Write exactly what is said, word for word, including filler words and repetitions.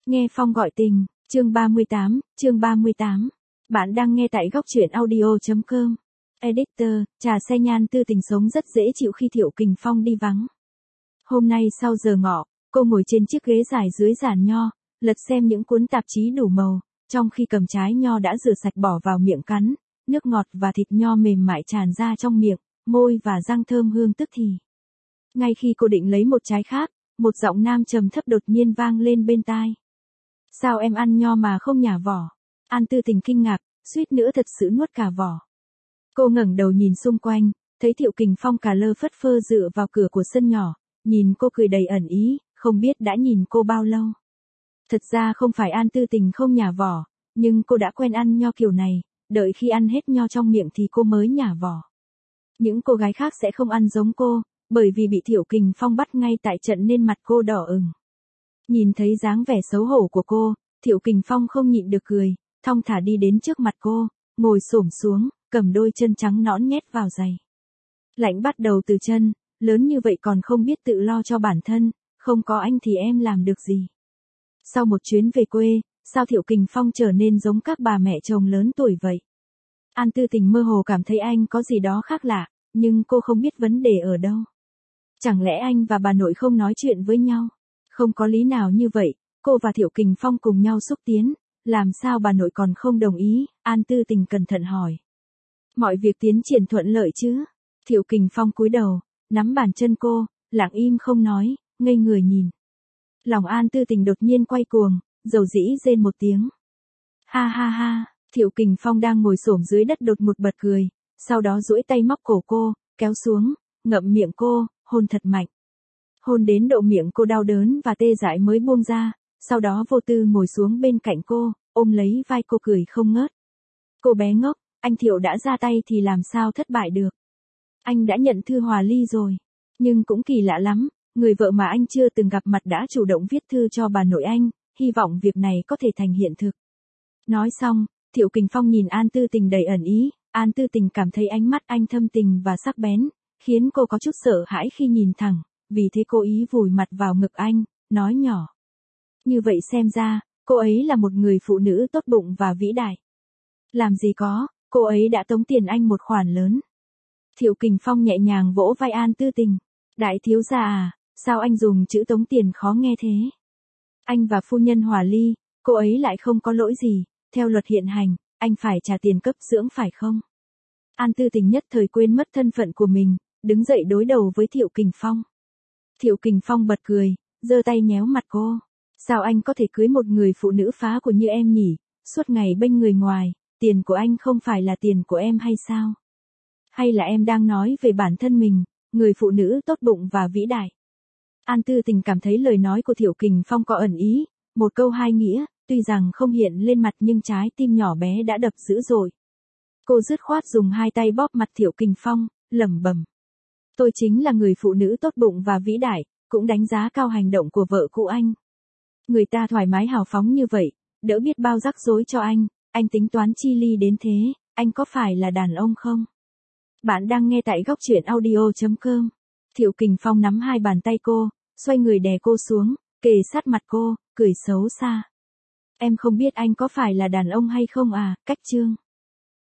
Nghe phong gọi tình, chương ba mươi tám, chương ba mươi tám. Bạn đang nghe tại góc truyện audio chấm com. Editor, trà xe nhan tư tình sống rất dễ chịu khi Thiệu Kình Phong đi vắng. Hôm nay sau giờ ngọ, cô ngồi trên chiếc ghế dài dưới giàn nho, lật xem những cuốn tạp chí đủ màu, trong khi cầm trái nho đã rửa sạch bỏ vào miệng cắn, nước ngọt và thịt nho mềm mại tràn ra trong miệng, môi và răng thơm hương tức thì. Ngay khi cô định lấy một trái khác, một giọng nam trầm thấp đột nhiên vang lên bên tai. Sao em ăn nho mà không nhả vỏ? An Tư Tình kinh ngạc, suýt nữa thật sự nuốt cả vỏ. Cô ngẩng đầu nhìn xung quanh, thấy Thiệu Kình Phong cà lơ phất phơ dựa vào cửa của sân nhỏ, nhìn cô cười đầy ẩn ý, không biết đã nhìn cô bao lâu. Thật ra không phải An Tư Tình không nhả vỏ, nhưng cô đã quen ăn nho kiểu này, đợi khi ăn hết nho trong miệng thì cô mới nhả vỏ. Những cô gái khác sẽ không ăn giống cô, bởi vì bị Thiệu Kình Phong bắt ngay tại trận nên mặt cô đỏ ửng. Nhìn thấy dáng vẻ xấu hổ của cô, Thiệu Kình Phong không nhịn được cười, thong thả đi đến trước mặt cô, ngồi xổm xuống, cầm đôi chân trắng nõn nhét vào giày. Lạnh bắt đầu từ chân, lớn như vậy còn không biết tự lo cho bản thân, không có anh thì em làm được gì. Sau một chuyến về quê, sao Thiệu Kình Phong trở nên giống các bà mẹ chồng lớn tuổi vậy? An Tư Tình mơ hồ cảm thấy anh có gì đó khác lạ, nhưng cô không biết vấn đề ở đâu. Chẳng lẽ anh và bà nội không nói chuyện với nhau? Không có lý nào như vậy, cô và Thiệu Kình Phong cùng nhau xúc tiến, làm sao bà nội còn không đồng ý? An Tư Tình cẩn thận hỏi. Mọi việc tiến triển thuận lợi chứ? Thiệu Kình Phong cúi đầu, nắm bàn chân cô, lặng im không nói, ngây người nhìn. Lòng An Tư Tình đột nhiên quay cuồng, dầu dĩ rên một tiếng. Ha ha ha, Thiệu Kình Phong đang ngồi xổm dưới đất đột ngột bật cười, sau đó duỗi tay móc cổ cô, kéo xuống, ngậm miệng cô, hôn thật mạnh. Hôn đến độ miệng cô đau đớn và tê dại mới buông ra, sau đó vô tư ngồi xuống bên cạnh cô, ôm lấy vai cô cười không ngớt. Cô bé ngốc, anh Thiệu đã ra tay thì làm sao thất bại được. Anh đã nhận thư hòa ly rồi, nhưng cũng kỳ lạ lắm, người vợ mà anh chưa từng gặp mặt đã chủ động viết thư cho bà nội anh, hy vọng việc này có thể thành hiện thực. Nói xong, Thiệu Kình Phong nhìn An Tư Tình đầy ẩn ý, An Tư Tình cảm thấy ánh mắt anh thâm tình và sắc bén, khiến cô có chút sợ hãi khi nhìn thẳng, vì thế cô ý vùi mặt vào ngực anh, nói nhỏ. Như vậy xem ra, cô ấy là một người phụ nữ tốt bụng và vĩ đại. Làm gì có, cô ấy đã tống tiền anh một khoản lớn. Thiệu Kình Phong nhẹ nhàng vỗ vai An Tư Tình. Đại thiếu gia à, sao anh dùng chữ tống tiền khó nghe thế? Anh và phu nhân hòa ly, cô ấy lại không có lỗi gì, theo luật hiện hành, anh phải trả tiền cấp dưỡng phải không? An Tư Tình nhất thời quên mất thân phận của mình, đứng dậy đối đầu với Thiệu Kình Phong. Thiệu Kình Phong bật cười, giơ tay nhéo mặt cô. Sao anh có thể cưới một người phụ nữ phá của như em nhỉ, suốt ngày bênh người ngoài, tiền của anh không phải là tiền của em hay sao? Hay là em đang nói về bản thân mình, người phụ nữ tốt bụng và vĩ đại? An Tư Tình cảm thấy lời nói của Thiệu Kình Phong có ẩn ý, một câu hai nghĩa, tuy rằng không hiện lên mặt nhưng trái tim nhỏ bé đã đập dữ dội. Cô dứt khoát dùng hai tay bóp mặt Thiệu Kình Phong, lẩm bẩm. Tôi chính là người phụ nữ tốt bụng và vĩ đại, cũng đánh giá cao hành động của vợ cũ anh. Người ta thoải mái hào phóng như vậy, đỡ biết bao rắc rối cho anh, anh tính toán chi ly đến thế, anh có phải là đàn ông không? Bạn đang nghe tại góc truyện audio chấm com. Thiệu Kình Phong nắm hai bàn tay cô, xoay người đè cô xuống, kề sát mặt cô, cười xấu xa. Em không biết anh có phải là đàn ông hay không à, cách chương.